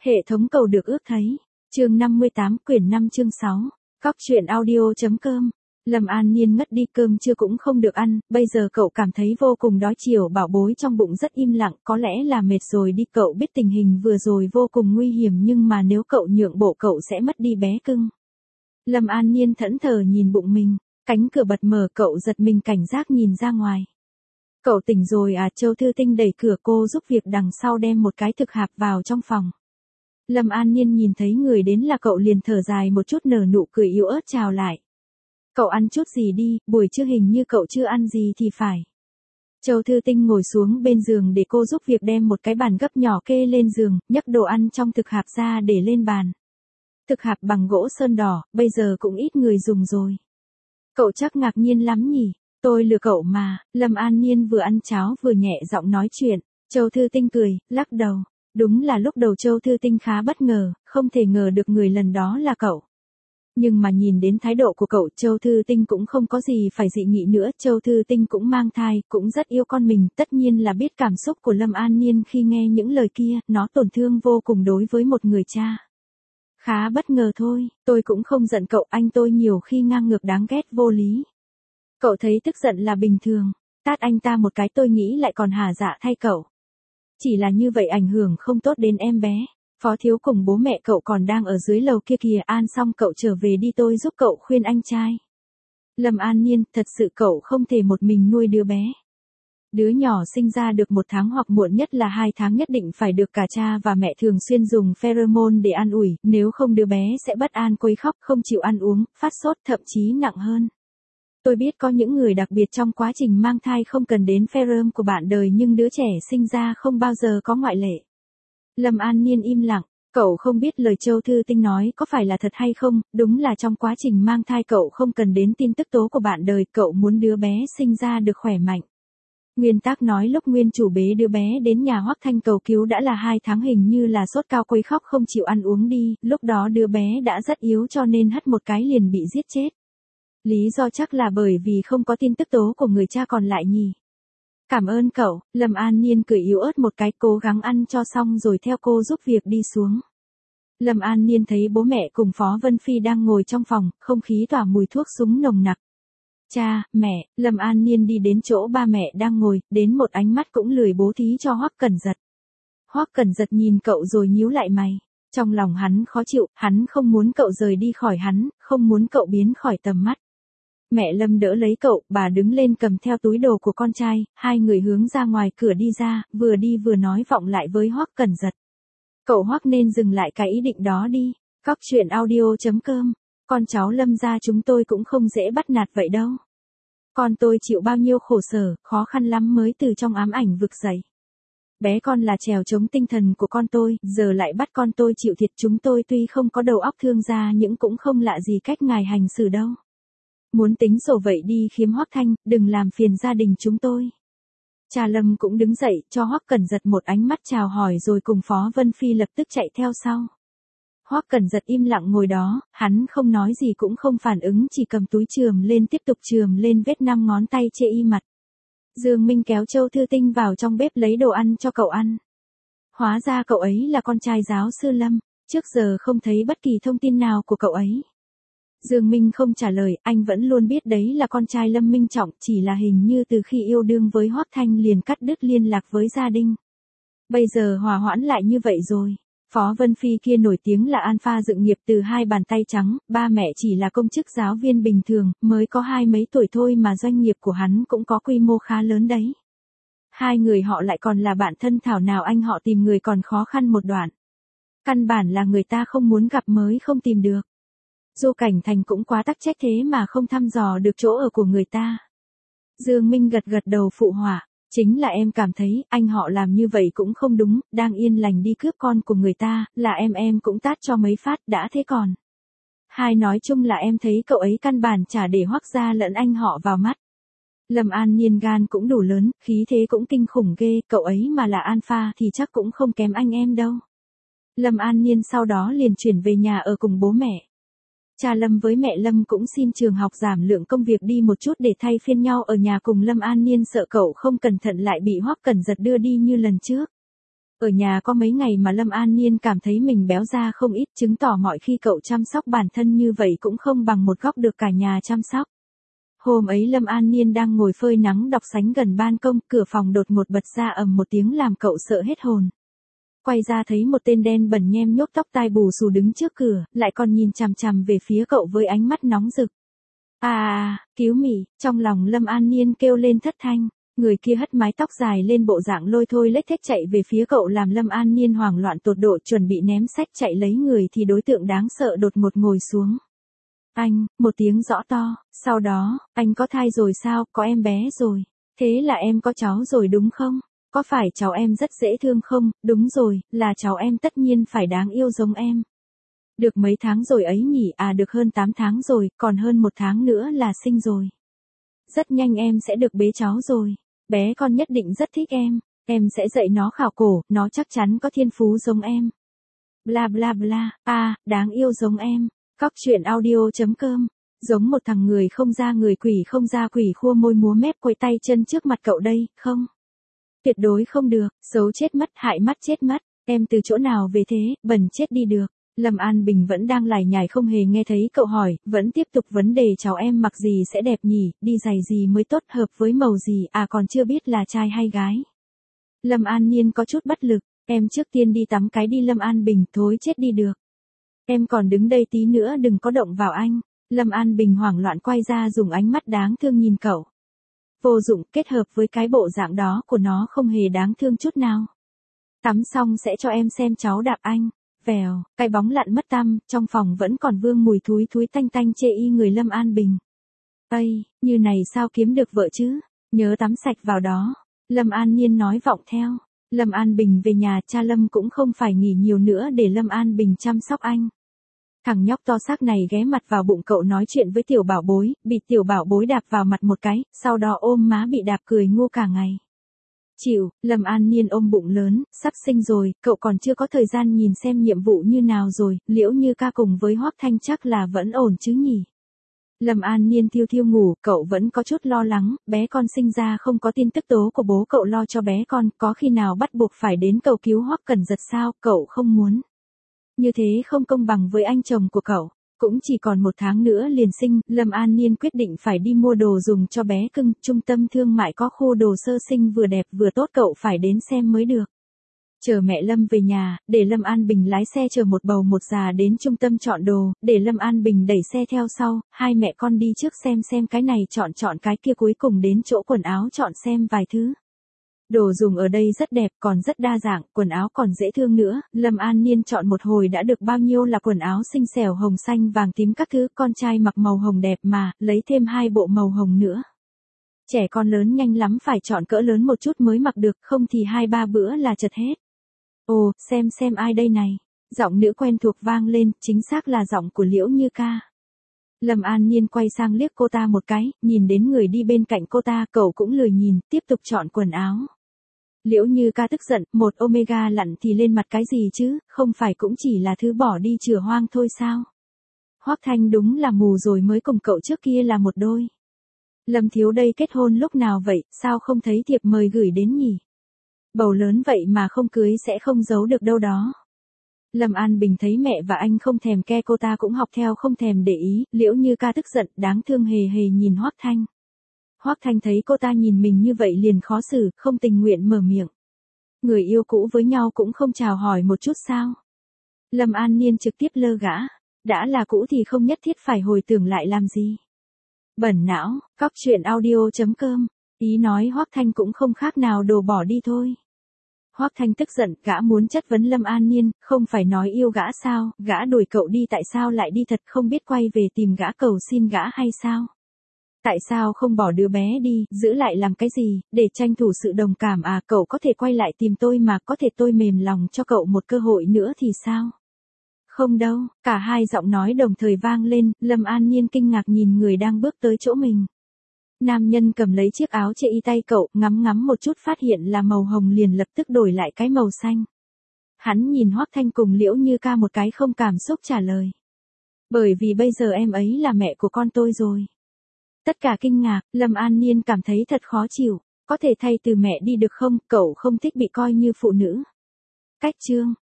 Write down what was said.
Hệ thống cầu được ước thấy. Chương 58, quyển 5 chương 6. Cóc truyện audio.com. Lâm An Niên ngất đi, cơm trưa cũng không được ăn, bây giờ cậu cảm thấy vô cùng đói chiều, bảo bối trong bụng rất im lặng, có lẽ là mệt rồi đi, cậu biết tình hình vừa rồi vô cùng nguy hiểm nhưng mà nếu cậu nhượng bộ cậu sẽ mất đi bé cưng. Lâm An Niên thẫn thờ nhìn bụng mình, cánh cửa bật mở, cậu giật mình cảnh giác nhìn ra ngoài. Cậu tỉnh rồi à? Châu Thư Tinh đẩy cửa, cô giúp việc đằng sau đem một cái thực hạp vào trong phòng. Lâm An Niên nhìn thấy người đến là cậu liền thở dài một chút, nở nụ cười yếu ớt chào lại. Cậu ăn chút gì đi, buổi trưa hình như cậu chưa ăn gì thì phải. Châu Thư Tinh ngồi xuống bên giường để cô giúp việc đem một cái bàn gấp nhỏ kê lên giường, nhấc đồ ăn trong thực hạp ra để lên bàn. Thực hạp bằng gỗ sơn đỏ, bây giờ cũng ít người dùng rồi. Cậu chắc ngạc nhiên lắm nhỉ, tôi lừa cậu mà. Lâm An Niên vừa ăn cháo vừa nhẹ giọng nói chuyện. Châu Thư Tinh cười, lắc đầu. Đúng là lúc đầu Châu Thư Tinh khá bất ngờ, không thể ngờ được người lần đó là cậu. Nhưng mà nhìn đến thái độ của cậu, Châu Thư Tinh cũng không có gì phải dị nghị nữa. Châu Thư Tinh cũng mang thai, cũng rất yêu con mình, tất nhiên là biết cảm xúc của Lâm An Niên khi nghe những lời kia, nó tổn thương vô cùng đối với một người cha. Khá bất ngờ thôi, tôi cũng không giận cậu, anh tôi nhiều khi ngang ngược đáng ghét vô lý. Cậu thấy tức giận là bình thường, tát anh ta một cái tôi nghĩ lại còn hả dạ thay cậu. Chỉ là như vậy ảnh hưởng không tốt đến em bé. Phó Thiếu cùng bố mẹ cậu còn đang ở dưới lầu kia kìa, An xong cậu trở về đi, tôi giúp cậu khuyên anh trai. Lâm An Niên, thật sự cậu không thể một mình nuôi đứa bé. Đứa nhỏ sinh ra được 1 tháng hoặc muộn nhất là 2 tháng nhất định phải được cả cha và mẹ thường xuyên dùng pheromone để an ủi, nếu không đứa bé sẽ bất an, quấy khóc, không chịu ăn uống, phát sốt, thậm chí nặng hơn. Tôi biết có những người đặc biệt trong quá trình mang thai không cần đến pheromone của bạn đời nhưng đứa trẻ sinh ra không bao giờ có ngoại lệ. Lâm An Niên im lặng, cậu không biết lời Châu Thư Tinh nói có phải là thật hay không, đúng là trong quá trình mang thai cậu không cần đến tin tức tố của bạn đời, cậu muốn đứa bé sinh ra được khỏe mạnh. Nguyên Tắc nói lúc nguyên chủ bế đứa bé đến nhà Hoắc Thanh cầu cứu đã là 2 tháng, hình như là sốt cao, quấy khóc, không chịu ăn uống đi, lúc đó đứa bé đã rất yếu cho nên hất một cái liền bị giết chết. Lý do chắc là bởi vì không có tin tức tố của người cha còn lại nhỉ. Cảm ơn cậu. Lâm An Niên cười yếu ớt một cái, cố gắng ăn cho xong rồi theo cô giúp việc đi xuống. Lâm An Niên thấy bố mẹ cùng Phó Vân Phi đang ngồi trong phòng, không khí tỏa mùi thuốc súng nồng nặc. Cha, mẹ. Lâm An Niên đi đến chỗ ba mẹ đang ngồi, đến một ánh mắt cũng lười bố thí cho Hoắc Cẩn Giật. Hoắc Cẩn Giật nhìn cậu rồi nhíu lại mày. Trong lòng hắn khó chịu, hắn không muốn cậu rời đi khỏi hắn, không muốn cậu biến khỏi tầm mắt. Mẹ Lâm đỡ lấy cậu, bà đứng lên cầm theo túi đồ của con trai, hai người hướng ra ngoài cửa đi ra, vừa đi vừa nói vọng lại với Hoắc Cẩn Giật. Cậu Hoắc nên dừng lại cái ý định đó đi. Cóc truyện audio.com. Con cháu Lâm gia chúng tôi cũng không dễ bắt nạt vậy đâu. Con tôi chịu bao nhiêu khổ sở, khó khăn lắm mới từ trong ám ảnh vực dậy. Bé con là trèo chống tinh thần của con tôi, giờ lại bắt con tôi chịu thiệt, chúng tôi tuy không có đầu óc thương gia nhưng cũng không lạ gì cách ngài hành xử đâu. Muốn tính sổ vậy đi Khiêm Hoắc Thanh, đừng làm phiền gia đình chúng tôi. Cha Lâm cũng đứng dậy, cho Hoắc Cẩn Giật một ánh mắt chào hỏi rồi cùng Phó Vân Phi lập tức chạy theo sau. Hoắc Cẩn Giật im lặng ngồi đó, hắn không nói gì cũng không phản ứng, chỉ cầm túi chườm lên tiếp tục chườm lên vết 5 ngón tay chê y mặt. Dương Minh kéo Châu Thư Tinh vào trong bếp lấy đồ ăn cho cậu ăn. Hóa ra cậu ấy là con trai giáo sư Lâm, trước giờ không thấy bất kỳ thông tin nào của cậu ấy. Dương Minh không trả lời, anh vẫn luôn biết đấy là con trai Lâm Minh Trọng, chỉ là hình như từ khi yêu đương với Hoắc Thanh liền cắt đứt liên lạc với gia đình. Bây giờ hòa hoãn lại như vậy rồi. Phó Vân Phi kia nổi tiếng là alpha dựng nghiệp từ 2 bàn tay trắng, ba mẹ chỉ là công chức giáo viên bình thường, mới có 20 mấy tuổi thôi mà doanh nghiệp của hắn cũng có quy mô khá lớn đấy. Hai người họ lại còn là bạn thân, thảo nào anh họ tìm người còn khó khăn một đoạn. Căn bản là người ta không muốn gặp mới không tìm được. Du Cảnh Thành cũng quá tắc trách thế mà không thăm dò được chỗ ở của người ta. Dương Minh gật gật đầu phụ họa. Chính là em cảm thấy anh họ làm như vậy cũng không đúng, đang yên lành đi cướp con của người ta, là em cũng tát cho mấy phát đã thế còn. Hai nói chung là em thấy cậu ấy căn bản chả để Hoắc gia lẫn anh họ vào mắt. Lâm An Niên gan cũng đủ lớn, khí thế cũng kinh khủng ghê, cậu ấy mà là alpha thì chắc cũng không kém anh em đâu. Lâm An Niên sau đó liền chuyển về nhà ở cùng bố mẹ. Cha Lâm với mẹ Lâm cũng xin trường học giảm lượng công việc đi một chút để thay phiên nhau ở nhà cùng Lâm An Niên, sợ cậu không cẩn thận lại bị Hoắc Cẩn Giật đưa đi như lần trước. Ở nhà có mấy ngày mà Lâm An Niên cảm thấy mình béo ra không ít, chứng tỏ mọi khi cậu chăm sóc bản thân như vậy cũng không bằng một góc được cả nhà chăm sóc. Hôm ấy Lâm An Niên đang ngồi phơi nắng đọc sách gần ban công, cửa phòng đột ngột bật ra ầm một tiếng làm cậu sợ hết hồn. Quay ra thấy một tên đen bẩn nhem nhuốc tóc tai bù xù đứng trước cửa, lại còn nhìn chằm chằm về phía cậu với ánh mắt nóng rực. Cứu mị, trong lòng Lâm An Niên kêu lên thất thanh. Người kia hất mái tóc dài lên bộ dạng lôi thôi lếch thếch chạy về phía cậu làm Lâm An Niên hoảng loạn tột độ chuẩn bị ném sách chạy lấy người thì đối tượng đáng sợ đột ngột ngồi xuống. Anh, một tiếng rõ to, sau đó, anh có thai rồi sao, có em bé rồi. Thế là em có cháu rồi đúng không? Có phải cháu em rất dễ thương không? Đúng rồi, là cháu em tất nhiên phải đáng yêu giống em. Được mấy tháng rồi ấy nhỉ? Được hơn 8 tháng rồi, còn hơn 1 tháng nữa là sinh rồi. Rất nhanh em sẽ được bế cháu rồi. Bé con nhất định rất thích em sẽ dạy nó khảo cổ, nó chắc chắn có thiên phú giống em. Bla bla bla, đáng yêu giống em. Cóc truyện audio.com. Giống một thằng người không ra người quỷ không ra quỷ khua môi múa mép quay tay chân trước mặt cậu đây, không? Tuyệt đối không được, xấu chết mất, hại mắt chết mất, em từ chỗ nào về thế, bẩn chết đi được. Lâm An Bình vẫn đang lải nhải không hề nghe thấy cậu hỏi, vẫn tiếp tục vấn đề cháu em mặc gì sẽ đẹp nhỉ, đi giày gì mới tốt, hợp với màu gì, còn chưa biết là trai hay gái. Lâm An Niên có chút bất lực, em trước tiên đi tắm cái đi Lâm An Bình, thối chết đi được. Em còn đứng đây tí nữa đừng có động vào anh. Lâm An Bình hoảng loạn quay ra dùng ánh mắt đáng thương nhìn cậu. Vô dụng, kết hợp với cái bộ dạng đó của nó không hề đáng thương chút nào. Tắm xong sẽ cho em xem cháu đạp anh. Vèo, cái bóng lặn mất tăm, trong phòng vẫn còn vương mùi thúi thúi tanh tanh chê y người Lâm An Bình. Ây, như này sao kiếm được vợ chứ? Nhớ tắm sạch vào đó. Lâm An Niên nói vọng theo. Lâm An Bình về nhà, cha Lâm cũng không phải nghỉ nhiều nữa để Lâm An Bình chăm sóc anh. Thằng nhóc to xác này ghé mặt vào bụng cậu nói chuyện với tiểu bảo bối, bị tiểu bảo bối đạp vào mặt một cái, sau đó ôm má bị đạp cười ngu cả ngày. Chịu, Lâm An Niên ôm bụng lớn, sắp sinh rồi, cậu còn chưa có thời gian nhìn xem nhiệm vụ như nào rồi, Liễu Như Ca cùng với Hoắc Thanh chắc là vẫn ổn chứ nhỉ. Lâm An Niên thiêu thiêu ngủ, cậu vẫn có chút lo lắng, bé con sinh ra không có tin tức tố của bố cậu lo cho bé con, có khi nào bắt buộc phải đến cầu cứu Hoắc Cẩn Giật sao, cậu không muốn. Như thế không công bằng với anh chồng của cậu. Cũng chỉ còn 1 tháng nữa liền sinh, Lâm An Niên quyết định phải đi mua đồ dùng cho bé cưng, trung tâm thương mại có khu đồ sơ sinh vừa đẹp vừa tốt cậu phải đến xem mới được. Chờ mẹ Lâm về nhà, để Lâm An Bình lái xe chở một bầu một già đến trung tâm chọn đồ, để Lâm An Bình đẩy xe theo sau, hai mẹ con đi trước xem cái này chọn cái kia cuối cùng đến chỗ quần áo chọn xem vài thứ. Đồ dùng ở đây rất đẹp còn rất đa dạng, quần áo còn dễ thương nữa, Lâm An Niên chọn một hồi đã được bao nhiêu là quần áo xinh xẻo hồng xanh vàng tím các thứ, con trai mặc màu hồng đẹp mà, lấy thêm 2 bộ màu hồng nữa. Trẻ con lớn nhanh lắm phải chọn cỡ lớn một chút mới mặc được, không thì 2-3 bữa là chật hết. Ồ, xem ai đây này. Giọng nữ quen thuộc vang lên, chính xác là giọng của Liễu Như Ca. Lâm An Niên quay sang liếc cô ta một cái, nhìn đến người đi bên cạnh cô ta, cậu cũng lười nhìn, tiếp tục chọn quần áo. Liễu Như Ca tức giận, một Omega lặn thì lên mặt cái gì chứ, không phải cũng chỉ là thứ bỏ đi chửa hoang thôi sao? Hoắc Thanh đúng là mù rồi mới cùng cậu trước kia là một đôi. Lâm thiếu đây kết hôn lúc nào vậy, sao không thấy thiệp mời gửi đến nhỉ? Bầu lớn vậy mà không cưới sẽ không giấu được đâu đó. Lâm An Bình thấy mẹ và anh không thèm ke cô ta cũng học theo không thèm để ý, Liễu Như Ca tức giận, đáng thương hề hề nhìn Hoắc Thanh. Hoắc Thanh thấy cô ta nhìn mình như vậy liền khó xử, không tình nguyện mở miệng. Người yêu cũ với nhau cũng không chào hỏi một chút sao? Lâm An Niên trực tiếp lơ gã, đã là cũ thì không nhất thiết phải hồi tưởng lại làm gì. Bẩn não, cóc truyện audio.com, ý nói Hoắc Thanh cũng không khác nào đồ bỏ đi thôi. Hoắc Thanh tức giận, gã muốn chất vấn Lâm An Niên, không phải nói yêu gã sao, gã đuổi cậu đi tại sao lại đi thật không biết quay về tìm gã cầu xin gã hay sao? Tại sao không bỏ đứa bé đi, giữ lại làm cái gì, để tranh thủ sự đồng cảm cậu có thể quay lại tìm tôi mà, có thể tôi mềm lòng cho cậu một cơ hội nữa thì sao? Không đâu, cả hai giọng nói đồng thời vang lên, Lâm An Niên kinh ngạc nhìn người đang bước tới chỗ mình. Nam nhân cầm lấy chiếc áo che y tay cậu, ngắm một chút phát hiện là màu hồng liền lập tức đổi lại cái màu xanh. Hắn nhìn Hoắc Thanh cùng Liễu Như Ca một cái không cảm xúc trả lời. Bởi vì bây giờ em ấy là mẹ của con tôi rồi. Tất cả kinh ngạc, Lâm An Niên cảm thấy thật khó chịu, có thể thay từ mẹ đi được không, cậu không thích bị coi như phụ nữ. Cách chương